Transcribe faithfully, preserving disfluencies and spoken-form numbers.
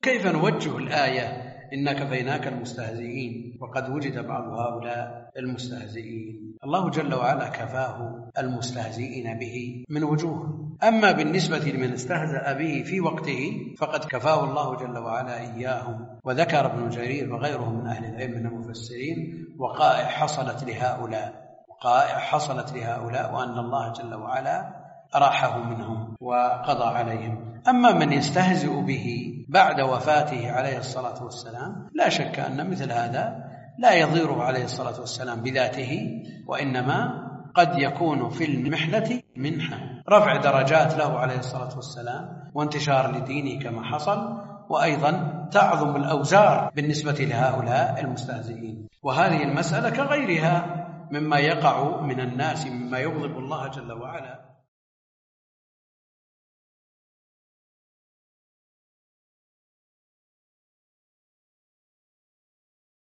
كيف نوجه الآية إنا كفيناك المستهزئين وقد وجد بعض هؤلاء المستهزئين؟ الله جل وعلا كفاه المستهزئين به من وجوه. أما بالنسبة لمن استهزأ به في وقته فقد كفاه الله جل وعلا إياهم. وذكر ابن جرير وغيره من أهل العلم من المفسرين وقائع حصلت لهؤلاء وقائع حصلت لهؤلاء وأن الله جل وعلا أراحه منهم وقضى عليهم. أما من يستهزئ به بعد وفاته عليه الصلاة والسلام لا شك أن مثل هذا لا يضيره عليه الصلاة والسلام بذاته، وإنما قد يكون في المحنة منحة رفع درجات له عليه الصلاة والسلام وانتشار لدينه كما حصل، وأيضا تعظم الأوزار بالنسبة لهؤلاء المستهزئين. وهذه المسألة كغيرها مما يقع من الناس مما يغضب الله جل وعلا